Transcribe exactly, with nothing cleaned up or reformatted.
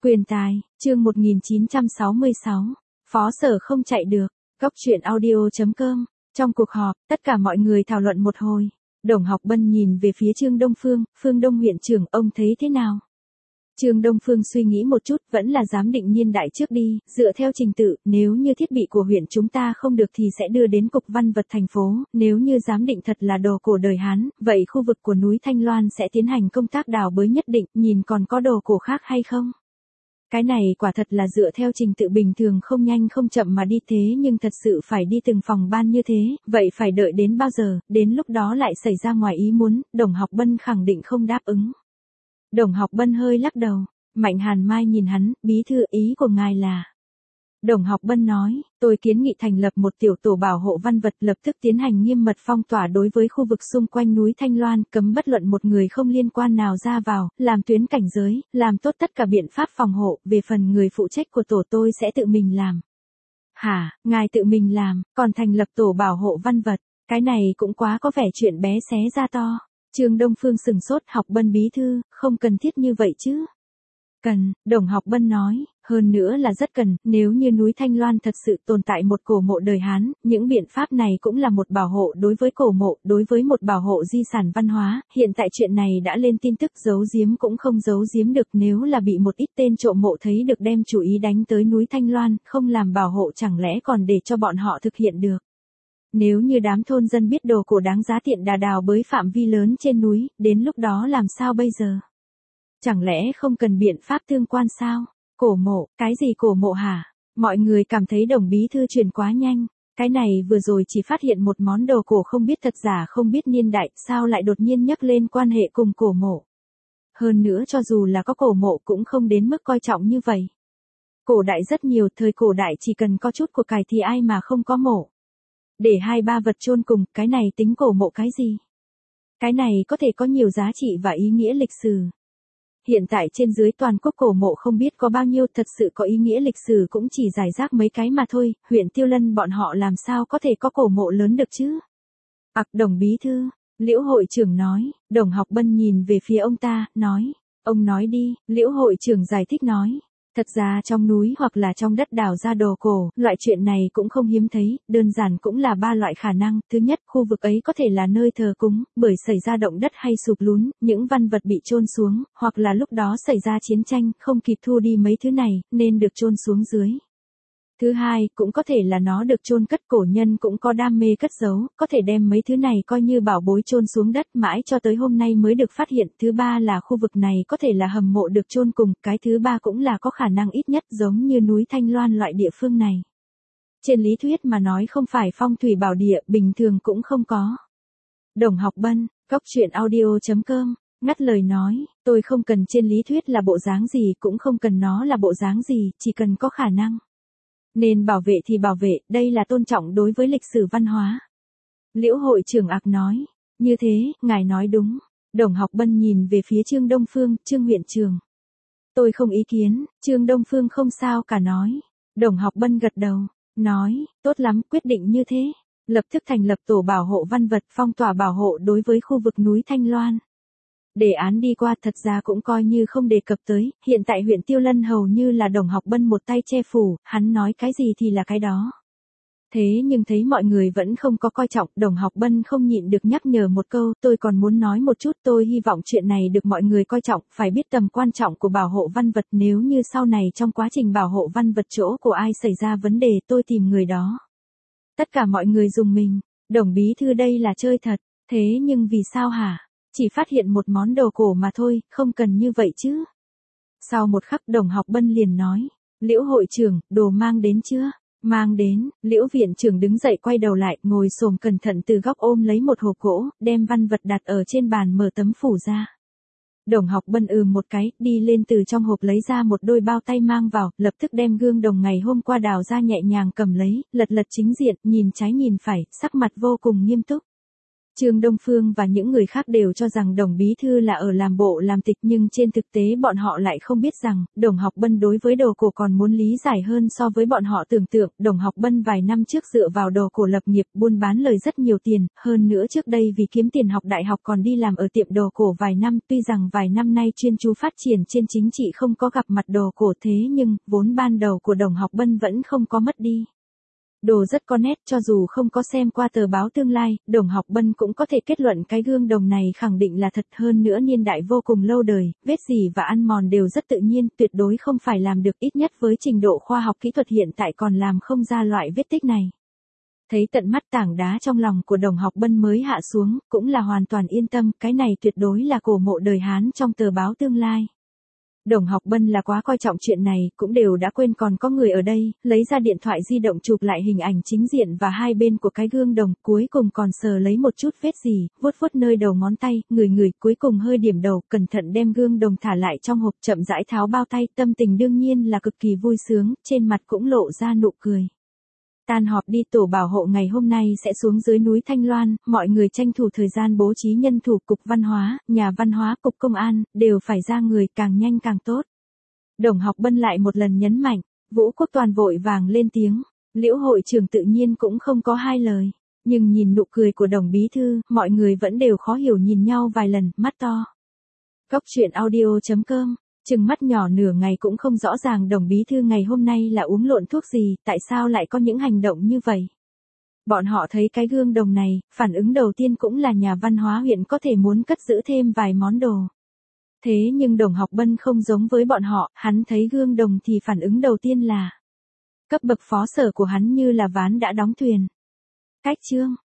Quyền tài, chương một nghìn chín trăm sáu mươi sáu. Phó Sở không chạy được. Góc truyện audio chấm com. Trong cuộc họp, tất cả mọi người thảo luận một hồi. Đồng Học Bân nhìn về phía Trương Đông Phương, Phương Đông huyện trưởng, ông thấy thế nào? Trương Đông Phương suy nghĩ một chút, vẫn là giám định niên đại trước đi, dựa theo trình tự, nếu như thiết bị của huyện chúng ta không được thì sẽ đưa đến Cục Văn vật thành phố, nếu như giám định thật là đồ cổ đời Hán, vậy khu vực của núi Thanh Loan sẽ tiến hành công tác đào bới nhất định, nhìn còn có đồ cổ khác hay không? Cái này quả thật là dựa theo trình tự bình thường không nhanh không chậm mà đi thế nhưng thật sự phải đi từng phòng ban như thế, vậy phải đợi đến bao giờ, đến lúc đó lại xảy ra ngoài ý muốn, Đồng Học Bân khẳng định không đáp ứng. Đồng Học Bân hơi lắc đầu, Mạnh Hàn Mai nhìn hắn, bí thư ý của ngài là. Đồng Học Bân nói, tôi kiến nghị thành lập một tiểu tổ bảo hộ văn vật lập tức tiến hành nghiêm mật phong tỏa đối với khu vực xung quanh núi Thanh Loan, cấm bất luận một người không liên quan nào ra vào, làm tuyến cảnh giới, làm tốt tất cả biện pháp phòng hộ, về phần người phụ trách của tổ tôi sẽ tự mình làm. Hả, ngài tự mình làm, còn thành lập tổ bảo hộ văn vật, cái này cũng quá có vẻ chuyện bé xé ra to. Trương Đông Phương sừng sốt, Học Bân bí thư, không cần thiết như vậy chứ. Cần, Đồng Học Bân nói, hơn nữa là rất cần, nếu như núi Thanh Loan thật sự tồn tại một cổ mộ đời Hán, những biện pháp này cũng là một bảo hộ đối với cổ mộ, đối với một bảo hộ di sản văn hóa, hiện tại chuyện này đã lên tin tức giấu giếm cũng không giấu giếm được, nếu là bị một ít tên trộm mộ thấy được đem chủ ý đánh tới núi Thanh Loan, không làm bảo hộ chẳng lẽ còn để cho bọn họ thực hiện được. Nếu như đám thôn dân biết đồ cổ đáng giá tiện đà đào bới phạm vi lớn trên núi, đến lúc đó làm sao bây giờ? Chẳng lẽ không cần biện pháp tương quan sao? Cổ mộ, cái gì cổ mộ hả? Mọi người cảm thấy Đồng bí thư truyền quá nhanh. Cái này vừa rồi chỉ phát hiện một món đồ cổ không biết thật giả không biết niên đại, sao lại đột nhiên nhắc lên quan hệ cùng cổ mộ? Hơn nữa cho dù là có cổ mộ cũng không đến mức coi trọng như vậy. Cổ đại rất nhiều, thời cổ đại chỉ cần có chút của cải thì ai mà không có mộ. Để hai ba vật chôn cùng, cái này tính cổ mộ cái gì? Cái này có thể có nhiều giá trị và ý nghĩa lịch sử. Hiện tại trên dưới toàn quốc cổ mộ không biết có bao nhiêu, thật sự có ý nghĩa lịch sử cũng chỉ giải rác mấy cái mà thôi, huyện Tiêu Lân bọn họ làm sao có thể có cổ mộ lớn được chứ? Ặc, Đồng bí thư, Liễu hội trưởng nói, Đồng Học Bân nhìn về phía ông ta, nói, ông nói đi, Liễu hội trưởng giải thích nói. Thật ra trong núi hoặc là trong đất đào ra đồ cổ, loại chuyện này cũng không hiếm thấy, đơn giản cũng là ba loại khả năng. Thứ nhất, khu vực ấy có thể là nơi thờ cúng, bởi xảy ra động đất hay sụp lún, những văn vật bị chôn xuống, hoặc là lúc đó xảy ra chiến tranh, không kịp thu đi mấy thứ này, nên được chôn xuống dưới. Thứ hai, cũng có thể là nó được chôn cất, cổ nhân cũng có đam mê cất giấu, có thể đem mấy thứ này coi như bảo bối chôn xuống đất mãi cho tới hôm nay mới được phát hiện. Thứ ba là khu vực này có thể là hầm mộ được chôn cùng, cái thứ ba cũng là có khả năng ít nhất giống như núi Thanh Loan loại địa phương này. Trên lý thuyết mà nói không phải phong thủy bảo địa, bình thường cũng không có. Đồng Học Bân, góc truyện audio chấm com, ngắt lời nói, tôi không cần trên lý thuyết là bộ dáng gì, cũng không cần nó là bộ dáng gì, chỉ cần có khả năng. Nên bảo vệ thì bảo vệ, đây là tôn trọng đối với lịch sử văn hóa. Liễu hội trưởng Ặc nói, như thế, ngài nói đúng. Đồng Học Bân nhìn về phía Trương Đông Phương, Trương huyện trưởng. Tôi không ý kiến, Trương Đông Phương không sao cả nói. Đồng Học Bân gật đầu, nói, tốt lắm, quyết định như thế. Lập tức thành lập tổ bảo hộ văn vật, phong tỏa bảo hộ đối với khu vực núi Thanh Loan. Đề án đi qua thật ra cũng coi như không đề cập tới, hiện tại huyện Tiêu Lân hầu như là Đồng Học Bân một tay che phủ, hắn nói cái gì thì là cái đó. Thế nhưng thấy mọi người vẫn không có coi trọng, Đồng Học Bân không nhịn được nhắc nhở một câu, tôi còn muốn nói một chút, tôi hy vọng chuyện này được mọi người coi trọng, phải biết tầm quan trọng của bảo hộ văn vật, nếu như sau này trong quá trình bảo hộ văn vật chỗ của ai xảy ra vấn đề tôi tìm người đó. Tất cả mọi người dùng mình, Đồng bí thư đây là chơi thật, thế nhưng vì sao hả? Chỉ phát hiện một món đồ cổ mà thôi, không cần như vậy chứ. Sau một khắc Đồng Học Bân liền nói, Liễu hội trưởng, đồ mang đến chưa? Mang đến, Liễu viện trưởng đứng dậy quay đầu lại, ngồi xổm cẩn thận từ góc ôm lấy một hộp gỗ, đem văn vật đặt ở trên bàn mở tấm phủ ra. Đồng Học Bân ừ một cái, đi lên từ trong hộp lấy ra một đôi bao tay mang vào, lập tức đem gương đồng ngày hôm qua đào ra nhẹ nhàng cầm lấy, lật lật chính diện, nhìn trái nhìn phải, sắc mặt vô cùng nghiêm túc. Trương Đông Phương và những người khác đều cho rằng Đồng bí thư là ở làm bộ làm tịch, nhưng trên thực tế bọn họ lại không biết rằng, Đồng Học Bân đối với đồ cổ còn muốn lý giải hơn so với bọn họ tưởng tượng. Đồng Học Bân vài năm trước dựa vào đồ cổ lập nghiệp, buôn bán lời rất nhiều tiền, hơn nữa trước đây vì kiếm tiền học đại học còn đi làm ở tiệm đồ cổ vài năm, tuy rằng vài năm nay chuyên chú phát triển trên chính trị không có gặp mặt đồ cổ, thế nhưng, vốn ban đầu của Đồng Học Bân vẫn không có mất đi. Đồ rất có nét, cho dù không có xem qua tờ báo Tương Lai, Đồng Học Bân cũng có thể kết luận cái gương đồng này khẳng định là thật, hơn nữa niên đại vô cùng lâu đời, vết dỉ và ăn mòn đều rất tự nhiên, tuyệt đối không phải làm được, ít nhất với trình độ khoa học kỹ thuật hiện tại còn làm không ra loại vết tích này. Thấy tận mắt tảng đá trong lòng của Đồng Học Bân mới hạ xuống, cũng là hoàn toàn yên tâm, cái này tuyệt đối là cổ mộ đời Hán trong tờ báo Tương Lai. Đồng Học Bân là quá coi trọng chuyện này, cũng đều đã quên còn có người ở đây, lấy ra điện thoại di động chụp lại hình ảnh chính diện và hai bên của cái gương đồng, cuối cùng còn sờ lấy một chút vết gì, vuốt vuốt nơi đầu ngón tay, ngửi ngửi, cuối cùng hơi điểm đầu, cẩn thận đem gương đồng thả lại trong hộp, chậm rãi tháo bao tay, tâm tình đương nhiên là cực kỳ vui sướng, trên mặt cũng lộ ra nụ cười. Tan họp đi, tổ bảo hộ ngày hôm nay sẽ xuống dưới núi Thanh Loan, mọi người tranh thủ thời gian bố trí nhân thủ, cục văn hóa, nhà văn hóa, cục công an, đều phải ra người, càng nhanh càng tốt. Đồng Học Bân lại một lần nhấn mạnh, Vũ Quốc Toàn vội vàng lên tiếng, Liễu hội trưởng tự nhiên cũng không có hai lời, nhưng nhìn nụ cười của Đồng bí thư, mọi người vẫn đều khó hiểu nhìn nhau vài lần, mắt to. Cốc truyện audio chấm com Chừng mắt nhỏ nửa ngày cũng không rõ ràng Đồng bí thư ngày hôm nay là uống lộn thuốc gì, tại sao lại có những hành động như vậy. Bọn họ thấy cái gương đồng này, phản ứng đầu tiên cũng là nhà văn hóa huyện có thể muốn cất giữ thêm vài món đồ. Thế nhưng Đồng Học Bân không giống với bọn họ, hắn thấy gương đồng thì phản ứng đầu tiên là cấp bậc phó sở của hắn như là ván đã đóng thuyền. Cách chương